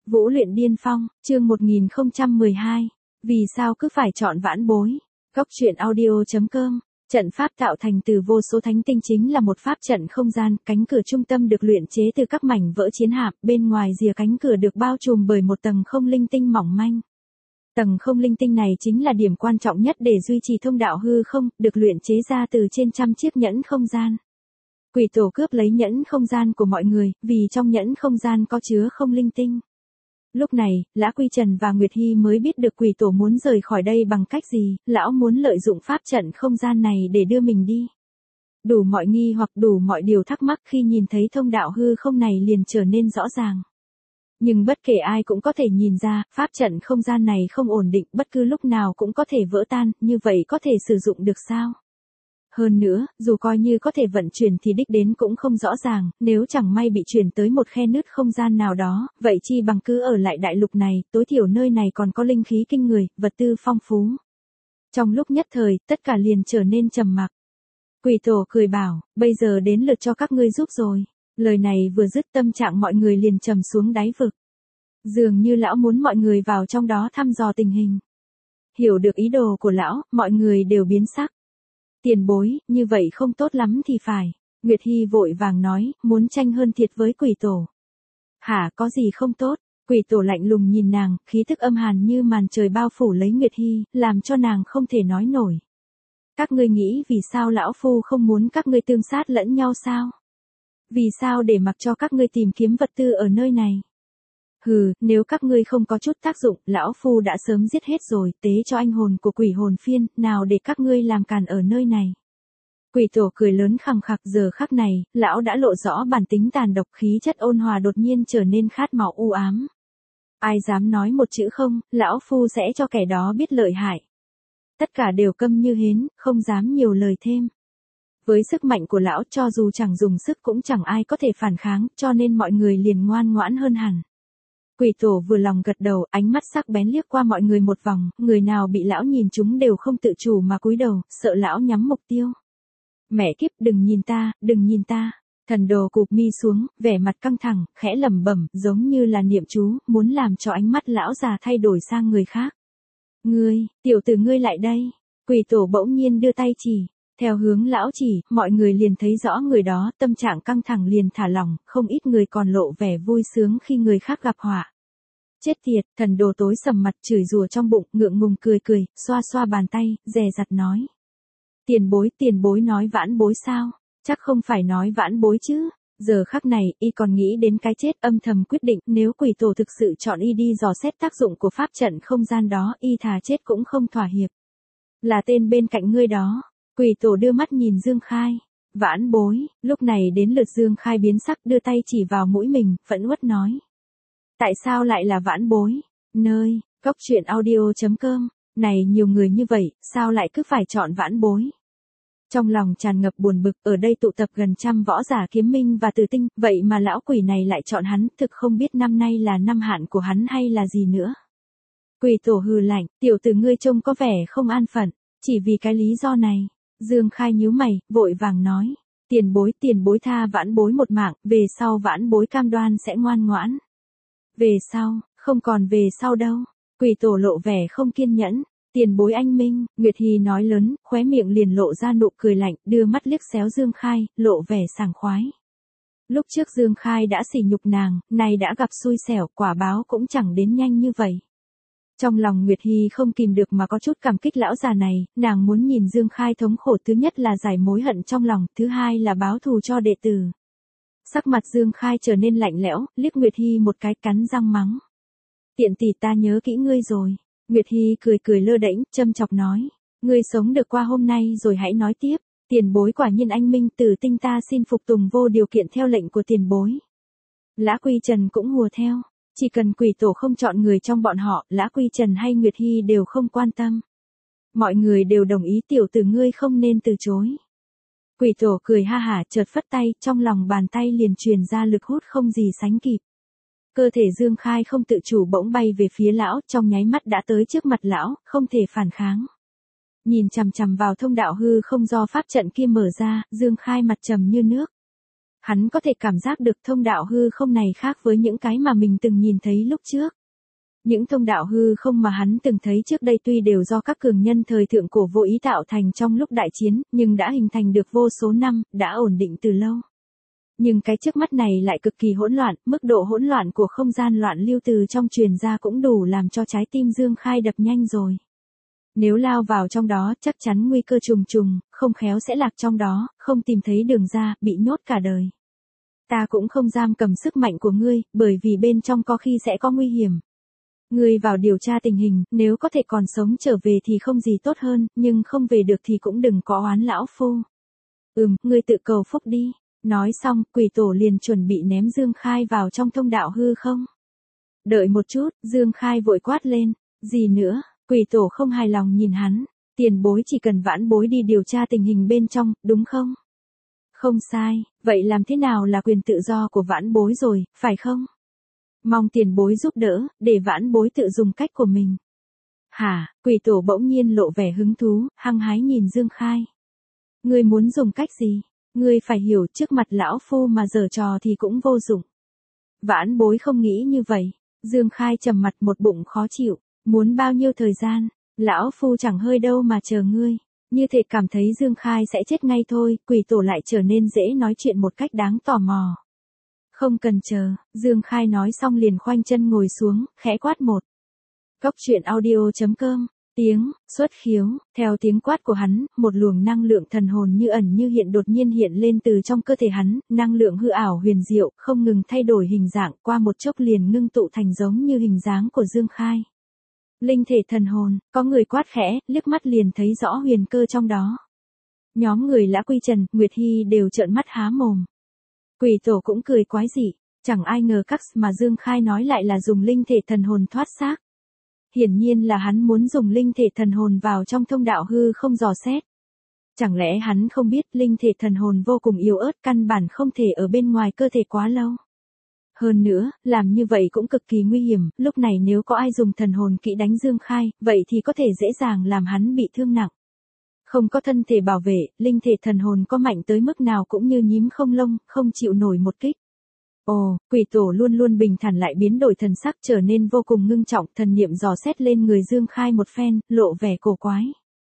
Vũ luyện điên phong, chương 1012. Vì sao cứ phải chọn vãn bối? Góc truyện audio.com. Trận pháp tạo thành từ vô số thánh tinh chính là một pháp trận không gian, cánh cửa trung tâm được luyện chế từ các mảnh vỡ chiến hạm, bên ngoài rìa cánh cửa được bao trùm bởi một tầng không linh tinh mỏng manh. Tầng không linh tinh này chính là điểm quan trọng nhất để duy trì thông đạo hư không, được luyện chế ra từ trên trăm chiếc nhẫn không gian. Quỷ tổ cướp lấy nhẫn không gian của mọi người, vì trong nhẫn không gian có chứa không linh tinh. Lúc này, Lã Quy Trần và Nguyệt Hy mới biết được quỷ tổ muốn rời khỏi đây bằng cách gì, lão muốn lợi dụng pháp trận không gian này để đưa mình đi. Đủ mọi nghi hoặc đủ mọi điều thắc mắc khi nhìn thấy thông đạo hư không này liền trở nên rõ ràng. Nhưng bất kể ai cũng có thể nhìn ra, pháp trận không gian này không ổn định, bất cứ lúc nào cũng có thể vỡ tan, như vậy có thể sử dụng được sao? Hơn nữa, dù coi như có thể vận chuyển thì đích đến cũng không rõ ràng, nếu chẳng may bị chuyển tới một khe nứt không gian nào đó, vậy chi bằng cứ ở lại đại lục này, tối thiểu nơi này còn có linh khí kinh người, vật tư phong phú. Trong lúc nhất thời, tất cả liền trở nên trầm mặc. Quỷ tổ cười bảo, bây giờ đến lượt cho các ngươi giúp rồi. Lời này vừa dứt tâm trạng mọi người liền trầm xuống đáy vực. Dường như lão muốn mọi người vào trong đó thăm dò tình hình. Hiểu được ý đồ của lão, mọi người đều biến sắc. Tiền bối, như vậy không tốt lắm thì phải. Nguyệt Hy vội vàng nói, muốn tranh hơn thiệt với quỷ tổ. Hả, có gì không tốt? Quỷ tổ lạnh lùng nhìn nàng, khí thức âm hàn như màn trời bao phủ lấy Nguyệt Hy, làm cho nàng không thể nói nổi. Các ngươi nghĩ vì sao lão phu không muốn các ngươi tương sát lẫn nhau sao? Vì sao để mặc cho các ngươi tìm kiếm vật tư ở nơi này? Hừ, nếu các ngươi không có chút tác dụng, lão phu đã sớm giết hết rồi, tế cho anh hồn của quỷ hồn phiên, nào để các ngươi làm càn ở nơi này. Quỷ tổ cười lớn khằng khặc, giờ khắc này, lão đã lộ rõ bản tính tàn độc, khí chất ôn hòa đột nhiên trở nên khát máu u ám. Ai dám nói một chữ không, lão phu sẽ cho kẻ đó biết lợi hại. Tất cả đều câm như hến, không dám nhiều lời thêm. Với sức mạnh của lão, cho dù chẳng dùng sức cũng chẳng ai có thể phản kháng, cho nên mọi người liền ngoan ngoãn hơn hẳn. Quỷ tổ vừa lòng gật đầu, ánh mắt sắc bén liếc qua mọi người một vòng, người nào bị lão nhìn chúng đều không tự chủ mà cúi đầu, sợ lão nhắm mục tiêu. Mẹ kiếp, đừng nhìn ta, đừng nhìn ta. Thần đồ cụp mi xuống, vẻ mặt căng thẳng, khẽ lẩm bẩm, giống như là niệm chú, muốn làm cho ánh mắt lão già thay đổi sang người khác. Ngươi, tiểu tử ngươi lại đây. Quỷ tổ bỗng nhiên đưa tay chỉ. Theo hướng lão chỉ, mọi người liền thấy rõ người đó, tâm trạng căng thẳng liền thả lỏng, không ít người còn lộ vẻ vui sướng khi người khác gặp họa. Chết tiệt, thần đồ tối sầm mặt chửi rủa trong bụng, ngượng ngùng cười cười, xoa xoa bàn tay, dè dặt nói. Tiền bối nói vãn bối sao? Chắc không phải nói vãn bối chứ. Giờ khắc này, y còn nghĩ đến cái chết, âm thầm quyết định, nếu quỷ tổ thực sự chọn y đi dò xét tác dụng của pháp trận không gian đó, y thà chết cũng không thỏa hiệp. Là tên bên cạnh ngươi đó. Quỷ tổ đưa mắt nhìn Dương Khai. Vãn bối, lúc này đến lượt Dương Khai biến sắc, đưa tay chỉ vào mũi mình, phẫn uất nói. Tại sao lại là vãn bối? Nơi, góc truyện audio.com. Này nhiều người như vậy, sao lại cứ phải chọn vãn bối? Trong lòng tràn ngập buồn bực, ở đây tụ tập gần trăm võ giả kiếm minh và tử tinh, vậy mà lão quỷ này lại chọn hắn, thực không biết năm nay là năm hạn của hắn hay là gì nữa. Quỷ tổ hừ lạnh, tiểu tử ngươi trông có vẻ không an phận, chỉ vì cái lý do này. Dương Khai nhíu mày, vội vàng nói. Tiền bối tha vãn bối một mạng, về sau vãn bối cam đoan sẽ ngoan ngoãn. Về sau, không còn về sau đâu. Quỷ tổ lộ vẻ không kiên nhẫn. Tiền bối anh minh, Nguyệt Hy nói lớn, khóe miệng liền lộ ra nụ cười lạnh, đưa mắt liếc xéo Dương Khai, lộ vẻ sảng khoái. Lúc trước Dương Khai đã sỉ nhục nàng, nay đã gặp xui xẻo, quả báo cũng chẳng đến nhanh như vậy. Trong lòng Nguyệt Hy không kìm được mà có chút cảm kích lão già này, nàng muốn nhìn Dương Khai thống khổ, thứ nhất là giải mối hận trong lòng, thứ hai là báo thù cho đệ tử. Sắc mặt Dương Khai trở nên lạnh lẽo, liếc Nguyệt Hy một cái, cắn răng mắng. Tiện tỷ, ta nhớ kỹ ngươi rồi. Nguyệt Hy cười lơ đễnh, châm chọc nói. Ngươi sống được qua hôm nay rồi hãy nói tiếp. Tiền bối quả nhiên anh minh, tử tinh, ta xin phục tùng vô điều kiện theo lệnh của tiền bối. Lã Quy Trần cũng hùa theo. Chỉ cần quỷ tổ không chọn người trong bọn họ, Lã Quy Trần hay Nguyệt Hy đều không quan tâm. Mọi người đều đồng ý, tiểu tử ngươi không nên từ chối. Quỷ tổ cười ha hả, chợt phất tay, trong lòng bàn tay liền truyền ra lực hút không gì sánh kịp. Cơ thể Dương Khai không tự chủ bỗng bay về phía lão, trong nháy mắt đã tới trước mặt lão, không thể phản kháng. Nhìn chằm chằm vào thông đạo hư không do pháp trận kia mở ra, Dương Khai mặt trầm như nước. Hắn có thể cảm giác được thông đạo hư không này khác với những cái mà mình từng nhìn thấy lúc trước. Những thông đạo hư không mà hắn từng thấy trước đây tuy đều do các cường nhân thời thượng cổ vô ý tạo thành trong lúc đại chiến, nhưng đã hình thành được vô số năm, đã ổn định từ lâu. Nhưng cái trước mắt này lại cực kỳ hỗn loạn, mức độ hỗn loạn của không gian loạn lưu từ trong truyền ra cũng đủ làm cho trái tim Dương Khai đập nhanh rồi. Nếu lao vào trong đó, chắc chắn nguy cơ trùng trùng, không khéo sẽ lạc trong đó, không tìm thấy đường ra, bị nhốt cả đời. Ta cũng không giam cầm sức mạnh của ngươi, bởi vì bên trong có khi sẽ có nguy hiểm. Ngươi vào điều tra tình hình, nếu có thể còn sống trở về thì không gì tốt hơn, nhưng không về được thì cũng đừng có oán lão phu. Ngươi tự cầu phúc đi. Nói xong, quỷ tổ liền chuẩn bị ném Dương Khai vào trong thông đạo hư không. Đợi một chút, Dương Khai vội quát lên. Gì nữa? Quỷ tổ không hài lòng nhìn hắn. Tiền bối chỉ cần vãn bối đi điều tra tình hình bên trong, đúng không? Không sai, vậy làm thế nào là quyền tự do của vãn bối rồi, phải không? Mong tiền bối giúp đỡ, để vãn bối tự dùng cách của mình. Hả? Quỷ tổ bỗng nhiên lộ vẻ hứng thú, hăng hái nhìn Dương Khai. Ngươi muốn dùng cách gì? Ngươi phải hiểu trước mặt lão phu mà giở trò thì cũng vô dụng. Vãn bối không nghĩ như vậy. Dương Khai trầm mặt một bụng khó chịu. Muốn bao nhiêu thời gian? Lão phu chẳng hơi đâu mà chờ ngươi. Như thể cảm thấy Dương Khai sẽ chết ngay thôi, quỷ tổ lại trở nên dễ nói chuyện một cách đáng tò mò. Không cần chờ, Dương Khai nói xong liền khoanh chân ngồi xuống, khẽ quát một. Cốc truyện audio.com. Tiếng, xuất khiếu, theo tiếng quát của hắn, một luồng năng lượng thần hồn như ẩn như hiện đột nhiên hiện lên từ trong cơ thể hắn, năng lượng hư ảo huyền diệu, không ngừng thay đổi hình dạng, qua một chốc liền ngưng tụ thành giống như hình dáng của Dương Khai. Linh thể thần hồn, có người quát khẽ, liếc mắt liền thấy rõ huyền cơ trong đó. Nhóm người Lã Quy Trần, Nguyệt Hy đều trợn mắt há mồm. Quỷ tổ cũng cười quái dị, chẳng ai ngờ các mà Dương Khai nói lại là dùng linh thể thần hồn thoát xác. Hiển nhiên là hắn muốn dùng linh thể thần hồn vào trong thông đạo hư không dò xét. Chẳng lẽ hắn không biết linh thể thần hồn vô cùng yếu ớt, căn bản không thể ở bên ngoài cơ thể quá lâu. Hơn nữa, làm như vậy cũng cực kỳ nguy hiểm, lúc này nếu có ai dùng thần hồn kỹ đánh Dương Khai, vậy thì có thể dễ dàng làm hắn bị thương nặng. Không có thân thể bảo vệ, linh thể thần hồn có mạnh tới mức nào cũng như nhím không lông, không chịu nổi một kích. Ồ, quỷ tổ luôn luôn bình thản lại biến đổi thần sắc trở nên vô cùng ngưng trọng, thần niệm dò xét lên người Dương Khai một phen, lộ vẻ cổ quái.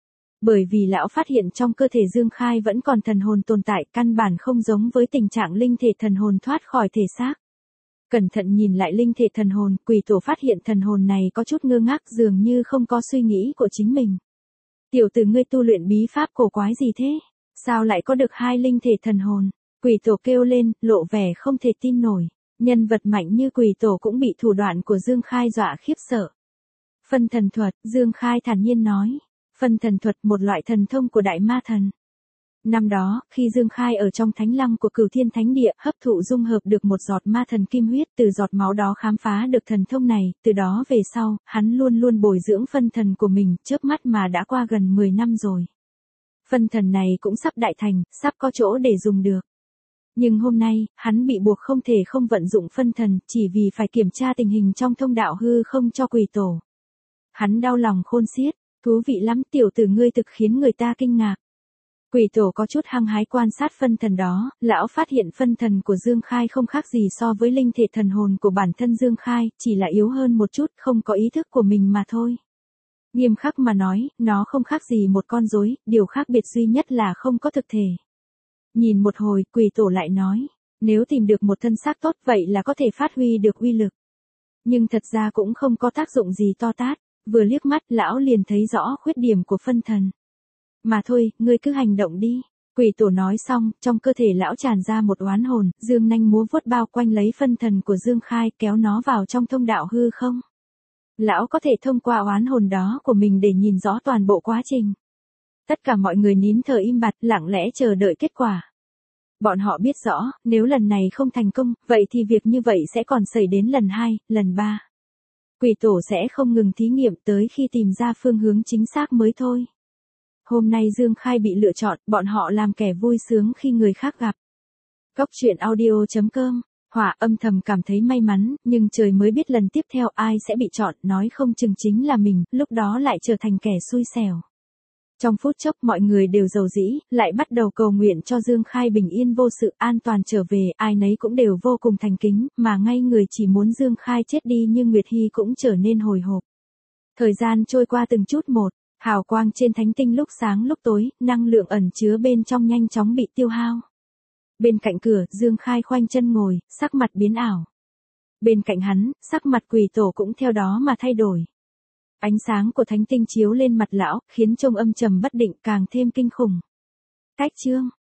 Bởi vì lão phát hiện trong cơ thể Dương Khai vẫn còn thần hồn tồn tại, căn bản không giống với tình trạng linh thể thần hồn thoát khỏi thể xác. Cẩn thận nhìn lại linh thể thần hồn, quỷ tổ phát hiện thần hồn này có chút ngơ ngác, dường như không có suy nghĩ của chính mình. Tiểu tử ngươi tu luyện bí pháp cổ quái gì thế? Sao lại có được hai linh thể thần hồn? Quỷ tổ kêu lên, lộ vẻ không thể tin nổi. Nhân vật mạnh như quỷ tổ cũng bị thủ đoạn của Dương Khai dọa khiếp sợ. Phân thần thuật, Dương Khai thản nhiên nói. Phân thần thuật, một loại thần thông của đại ma thần. Năm đó, khi Dương Khai ở trong thánh lăng của Cửu Thiên Thánh Địa, hấp thụ dung hợp được một giọt ma thần kim huyết, từ giọt máu đó khám phá được thần thông này, từ đó về sau, hắn luôn luôn bồi dưỡng phân thần của mình, chớp mắt mà đã qua gần 10 năm rồi. Phân thần này cũng sắp đại thành, sắp có chỗ để dùng được. Nhưng hôm nay, hắn bị buộc không thể không vận dụng phân thần, chỉ vì phải kiểm tra tình hình trong thông đạo hư không cho quỷ tổ. Hắn đau lòng khôn xiết, thú vị lắm, tiểu tử ngươi thực khiến người ta kinh ngạc. Quỷ tổ có chút hăng hái quan sát phân thần đó, lão phát hiện phân thần của Dương Khai không khác gì so với linh thể thần hồn của bản thân Dương Khai, chỉ là yếu hơn một chút, không có ý thức của mình mà thôi. Nghiêm khắc mà nói, nó không khác gì một con rối, điều khác biệt duy nhất là không có thực thể. Nhìn một hồi, quỷ tổ lại nói, nếu tìm được một thân xác tốt vậy là có thể phát huy được uy lực. Nhưng thật ra cũng không có tác dụng gì to tát, vừa liếc mắt lão liền thấy rõ khuyết điểm của phân thần. Mà thôi, ngươi cứ hành động đi. Quỷ tổ nói xong, trong cơ thể lão tràn ra một oán hồn, dương nanh múa vuốt bao quanh lấy phân thần của Dương Khai, kéo nó vào trong thông đạo hư không. Lão có thể thông qua oán hồn đó của mình để nhìn rõ toàn bộ quá trình. Tất cả mọi người nín thở im bặt, lặng lẽ chờ đợi kết quả. Bọn họ biết rõ, nếu lần này không thành công, vậy thì việc như vậy sẽ còn xảy đến lần 2, lần 3. Quỷ tổ sẽ không ngừng thí nghiệm tới khi tìm ra phương hướng chính xác mới thôi. Hôm nay Dương Khai bị lựa chọn, bọn họ làm kẻ vui sướng khi người khác gặp. Cốc truyện audio.com. Hỏa âm thầm cảm thấy may mắn, nhưng trời mới biết lần tiếp theo ai sẽ bị chọn, nói không chừng chính là mình, lúc đó lại trở thành kẻ xui xẻo. Trong phút chốc mọi người đều rầu rĩ, lại bắt đầu cầu nguyện cho Dương Khai bình yên vô sự an toàn trở về, ai nấy cũng đều vô cùng thành kính, mà ngay người chỉ muốn Dương Khai chết đi như Nguyệt Hy cũng trở nên hồi hộp. Thời gian trôi qua từng chút một, hào quang trên thánh tinh lúc sáng lúc tối, năng lượng ẩn chứa bên trong nhanh chóng bị tiêu hao. Bên cạnh cửa, Dương Khai khoanh chân ngồi, sắc mặt biến ảo. Bên cạnh hắn, sắc mặt Quỷ Tổ cũng theo đó mà thay đổi. Ánh sáng của thánh tinh chiếu lên mặt lão, khiến trông âm trầm bất định càng thêm kinh khủng. Cách chương